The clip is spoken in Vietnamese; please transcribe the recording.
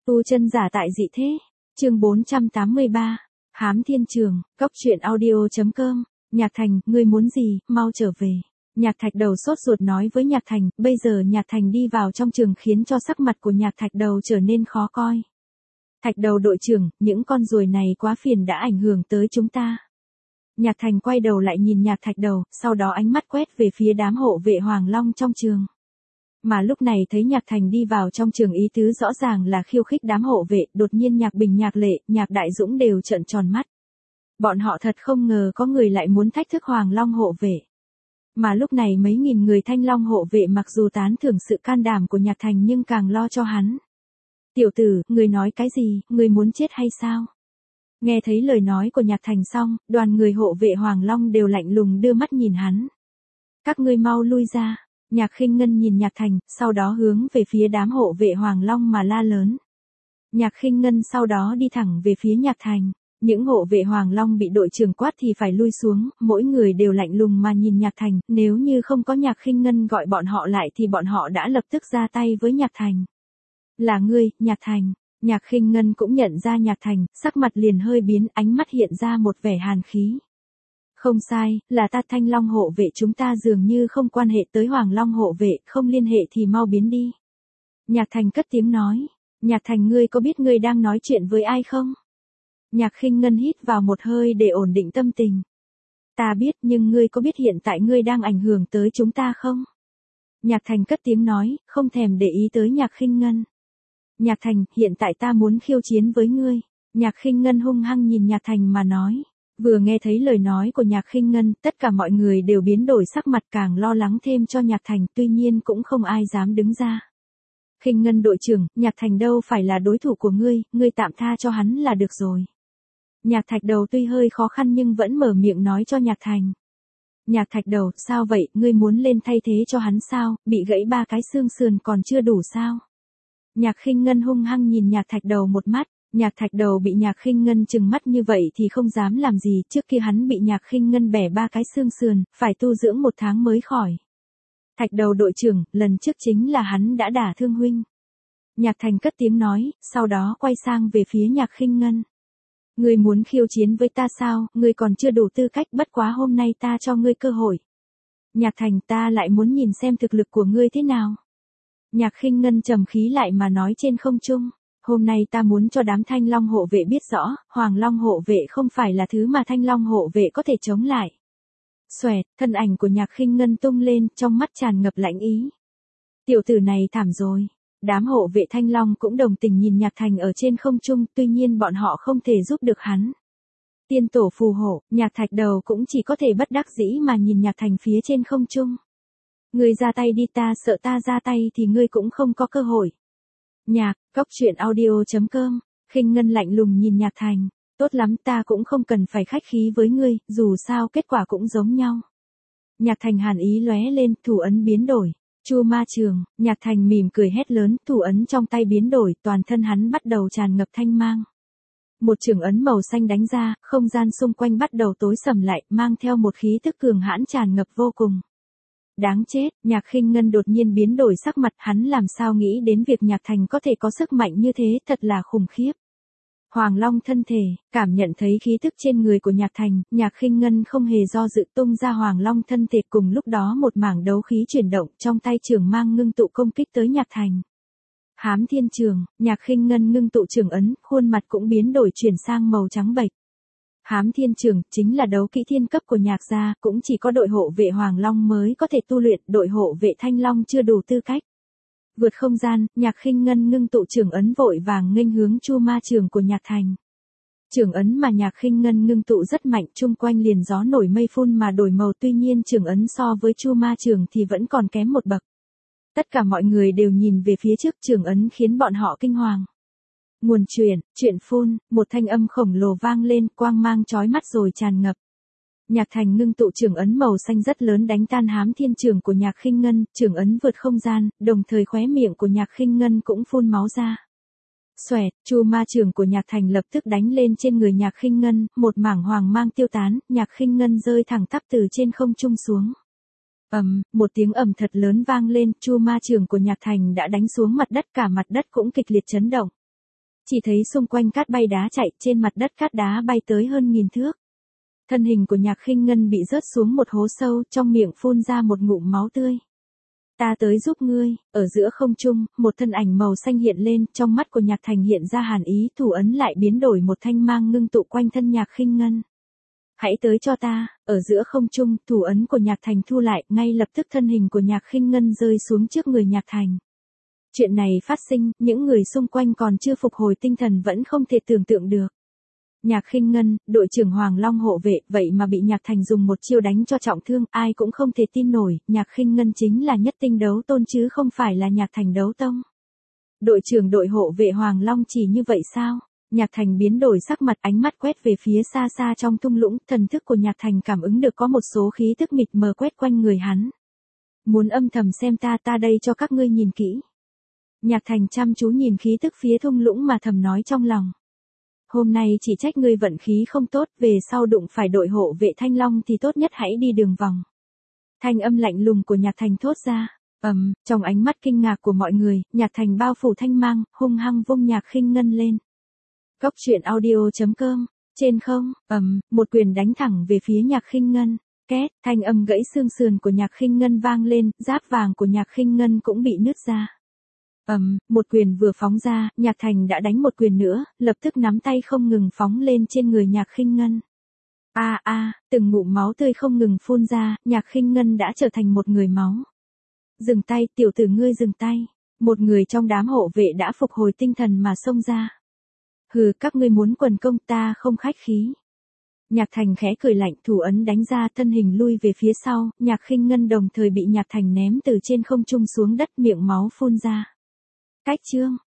Tu chân giả tại dị thế. Chương 483. Hám Thiên Trường, Cốc Truyện Audio.com. Nhạc Thành, ngươi muốn gì, mau trở về. Nhạc Thạch Đầu sốt ruột nói với Nhạc Thành, bây giờ Nhạc Thành đi vào trong trường khiến cho sắc mặt của Nhạc Thạch Đầu trở nên khó coi. Thạch Đầu đội trưởng, những con ruồi này quá phiền đã ảnh hưởng tới chúng ta. Nhạc Thành quay đầu lại nhìn Nhạc Thạch Đầu, sau đó ánh mắt quét về phía đám hộ vệ Hoàng Long trong trường. Mà lúc này thấy Nhạc Thành đi vào trong trường ý tứ rõ ràng là khiêu khích đám hộ vệ, đột nhiên Nhạc Bình, Nhạc Lệ, Nhạc Đại Dũng đều trợn tròn mắt. Bọn họ thật không ngờ có người lại muốn thách thức Hoàng Long hộ vệ. Mà lúc này mấy nghìn người Thanh Long hộ vệ mặc dù tán thưởng sự can đảm của Nhạc Thành nhưng càng lo cho hắn. Tiểu tử, người nói cái gì, người muốn chết hay sao? Nghe thấy lời nói của Nhạc Thành xong, đoàn người hộ vệ Hoàng Long đều lạnh lùng đưa mắt nhìn hắn. Các ngươi mau lui ra. Nhạc Khinh Ngân nhìn Nhạc Thành, sau đó hướng về phía đám hộ vệ Hoàng Long mà la lớn. Nhạc Khinh Ngân sau đó đi thẳng về phía Nhạc Thành. Những hộ vệ Hoàng Long bị đội trưởng quát thì phải lui xuống, mỗi người đều lạnh lùng mà nhìn Nhạc Thành, nếu như không có Nhạc Khinh Ngân gọi bọn họ lại thì bọn họ đã lập tức ra tay với Nhạc Thành. Là ngươi, Nhạc Thành. Nhạc Khinh Ngân cũng nhận ra Nhạc Thành, sắc mặt liền hơi biến, ánh mắt hiện ra một vẻ hàn khí. Không sai, là ta. Thanh Long hộ vệ chúng ta dường như không quan hệ tới Hoàng Long hộ vệ, không liên hệ thì mau biến đi. Nhạc Thành cất tiếng nói. Nhạc Thành, ngươi có biết ngươi đang nói chuyện với ai không? Nhạc Khinh Ngân hít vào một hơi để ổn định tâm tình. Ta biết, nhưng ngươi có biết hiện tại ngươi đang ảnh hưởng tới chúng ta không? Nhạc Thành cất tiếng nói, không thèm để ý tới Nhạc Khinh Ngân. Nhạc Thành, hiện tại ta muốn khiêu chiến với ngươi. Nhạc Khinh Ngân hung hăng nhìn Nhạc Thành mà nói. Vừa nghe thấy lời nói của Nhạc Khinh Ngân, tất cả mọi người đều biến đổi sắc mặt, càng lo lắng thêm cho Nhạc Thành, tuy nhiên cũng không ai dám đứng ra. Khinh Ngân đội trưởng, Nhạc Thành đâu phải là đối thủ của ngươi tạm tha cho hắn là được rồi. Nhạc Thạch Đầu tuy hơi khó khăn nhưng vẫn mở miệng nói cho Nhạc Thành. Nhạc Thạch Đầu, sao vậy, ngươi muốn lên thay thế cho hắn sao, bị gãy 3 cái xương sườn còn chưa đủ sao? Nhạc Khinh Ngân hung hăng nhìn Nhạc Thạch Đầu một mắt. Nhạc Thạch Đầu bị Nhạc Khinh Ngân trừng mắt như vậy thì không dám làm gì, trước kia hắn bị Nhạc Khinh Ngân bẻ 3 cái xương sườn, phải tu dưỡng 1 tháng mới khỏi. Thạch Đầu đội trưởng, lần trước chính là hắn đã đả thương huynh. Nhạc Thành cất tiếng nói, sau đó quay sang về phía Nhạc Khinh Ngân. Ngươi muốn khiêu chiến với ta sao, ngươi còn chưa đủ tư cách, bất quá hôm nay ta cho ngươi cơ hội. Nhạc Thành, ta lại muốn nhìn xem thực lực của ngươi thế nào. Nhạc Khinh Ngân trầm khí lại mà nói trên không trung. Hôm nay ta muốn cho đám Thanh Long hộ vệ biết rõ, Hoàng Long hộ vệ không phải là thứ mà Thanh Long hộ vệ có thể chống lại. Xoẹt, thân ảnh của Nhạc Khinh Ngân tung lên, trong mắt tràn ngập lãnh ý. Tiểu tử này thảm rồi. Đám hộ vệ Thanh Long cũng đồng tình nhìn Nhạc Thành ở trên không trung, tuy nhiên bọn họ không thể giúp được hắn. Tiên tổ phù hộ, Nhạc Thạch Đầu cũng chỉ có thể bất đắc dĩ mà nhìn Nhạc Thành phía trên không trung. Ngươi ra tay đi, ta sợ ta ra tay thì ngươi cũng không có cơ hội. Nhạc, Cốc Truyện Audio.com. Khinh Ngân lạnh lùng nhìn Nhạc Thành. Tốt lắm, ta cũng không cần phải khách khí với ngươi, dù sao kết quả cũng giống nhau. Nhạc Thành hàn ý lóe lên, thủ ấn biến đổi. Chu Ma Trường, Nhạc Thành mỉm cười hét lớn, thủ ấn trong tay biến đổi, toàn thân hắn bắt đầu tràn ngập thanh mang. Một trường ấn màu xanh đánh ra, không gian xung quanh bắt đầu tối sầm lại, mang theo một khí tức cường hãn tràn ngập vô cùng. Đáng chết, Nhạc Khinh Ngân đột nhiên biến đổi sắc mặt, hắn làm sao nghĩ đến việc Nhạc Thành có thể có sức mạnh như thế, thật là khủng khiếp. Hoàng Long thân thể, cảm nhận thấy khí tức trên người của Nhạc Thành, Nhạc Khinh Ngân không hề do dự tung ra Hoàng Long thân thể, cùng lúc đó một mảng đấu khí chuyển động, trong tay trường mang ngưng tụ công kích tới Nhạc Thành. Hám Thiên Trường, Nhạc Khinh Ngân ngưng tụ trường ấn, khuôn mặt cũng biến đổi chuyển sang màu trắng bệch. Hám Thiên Trường chính là đấu kỹ thiên cấp của Nhạc gia, cũng chỉ có đội hộ vệ Hoàng Long mới có thể tu luyện, đội hộ vệ Thanh Long chưa đủ tư cách. Vượt không gian, Nhạc Khinh Ngân ngưng tụ trường ấn vội vàng nghênh hướng Chu Ma Trường của Nhạc Thành. Trường ấn mà Nhạc Khinh Ngân ngưng tụ rất mạnh, chung quanh liền gió nổi mây phun mà đổi màu, tuy nhiên trường ấn so với Chu Ma Trường thì vẫn còn kém một bậc. Tất cả mọi người đều nhìn về phía trước trường ấn khiến bọn họ kinh hoàng. Nguồn chuyện phun, một thanh âm khổng lồ vang lên, quang mang chói mắt rồi tràn ngập. Nhạc Thành ngưng tụ trường ấn màu xanh rất lớn đánh tan Hám Thiên Trường của Nhạc Khinh Ngân, trường ấn vượt không gian, đồng thời khóe miệng của Nhạc Khinh Ngân cũng phun máu ra. Xoẹt, Chu Ma Trường của Nhạc Thành lập tức đánh lên trên người Nhạc Khinh Ngân, một mảng hoàng mang tiêu tán, Nhạc Khinh Ngân rơi thẳng tắp từ trên không trung xuống. Một tiếng ầm thật lớn vang lên, Chu Ma Trường của Nhạc Thành đã đánh xuống mặt đất, cả mặt đất cũng kịch liệt chấn động. Chỉ thấy xung quanh cát bay đá chạy, trên mặt đất cát đá bay tới hơn 1000 thước. Thân hình của Nhạc Khinh Ngân bị rớt xuống một hố sâu, trong miệng phun ra một ngụm máu tươi. Ta tới giúp ngươi, ở giữa không trung, một thân ảnh màu xanh hiện lên, trong mắt của Nhạc Thành hiện ra hàn ý, thủ ấn lại biến đổi một thanh mang ngưng tụ quanh thân Nhạc Khinh Ngân. Hãy tới cho ta, ở giữa không trung, thủ ấn của Nhạc Thành thu lại, ngay lập tức thân hình của Nhạc Khinh Ngân rơi xuống trước người Nhạc Thành. Chuyện này phát sinh, những người xung quanh còn chưa phục hồi tinh thần vẫn không thể tưởng tượng được. Nhạc Khinh Ngân, đội trưởng Hoàng Long hộ vệ, vậy mà bị Nhạc Thành dùng một chiêu đánh cho trọng thương, ai cũng không thể tin nổi, Nhạc Khinh Ngân chính là nhất tinh đấu tôn chứ không phải là Nhạc Thành đấu tông. Đội trưởng đội hộ vệ Hoàng Long chỉ như vậy sao? Nhạc Thành biến đổi sắc mặt, ánh mắt quét về phía xa xa trong thung lũng, thần thức của Nhạc Thành cảm ứng được có một số khí tức mịt mờ quét quanh người hắn. Muốn âm thầm xem ta đây cho các ngươi nhìn kỹ. Nhạc Thành chăm chú nhìn khí tức phía thung lũng mà thầm nói trong lòng. Hôm nay chỉ trách ngươi vận khí không tốt, về sau đụng phải đội hộ vệ Thanh Long thì tốt nhất hãy đi đường vòng. Thanh âm lạnh lùng của Nhạc Thành thốt ra. Trong ánh mắt kinh ngạc của mọi người, Nhạc Thành bao phủ thanh mang, hung hăng vung Nhạc Khinh Ngân lên. Cốc truyện audio.com, trên không, một quyền đánh thẳng về phía Nhạc Khinh Ngân. Két, thanh âm gãy xương sườn của Nhạc Khinh Ngân vang lên, giáp vàng của Nhạc Khinh Ngân cũng bị nứt ra. Một quyền vừa phóng ra, Nhạc Thành đã đánh một quyền nữa, lập tức nắm tay không ngừng phóng lên trên người Nhạc Khinh Ngân. Từng ngụm máu tươi không ngừng phun ra, Nhạc Khinh Ngân đã trở thành một người máu. Dừng tay, tiểu tử ngươi dừng tay. Một người trong đám hộ vệ đã phục hồi tinh thần mà xông ra. Hừ, các ngươi muốn quần công, ta không khách khí. Nhạc Thành khẽ cười lạnh, thủ ấn đánh ra, thân hình lui về phía sau, Nhạc Khinh Ngân đồng thời bị Nhạc Thành ném từ trên không trung xuống đất, miệng máu phun ra. Cách chương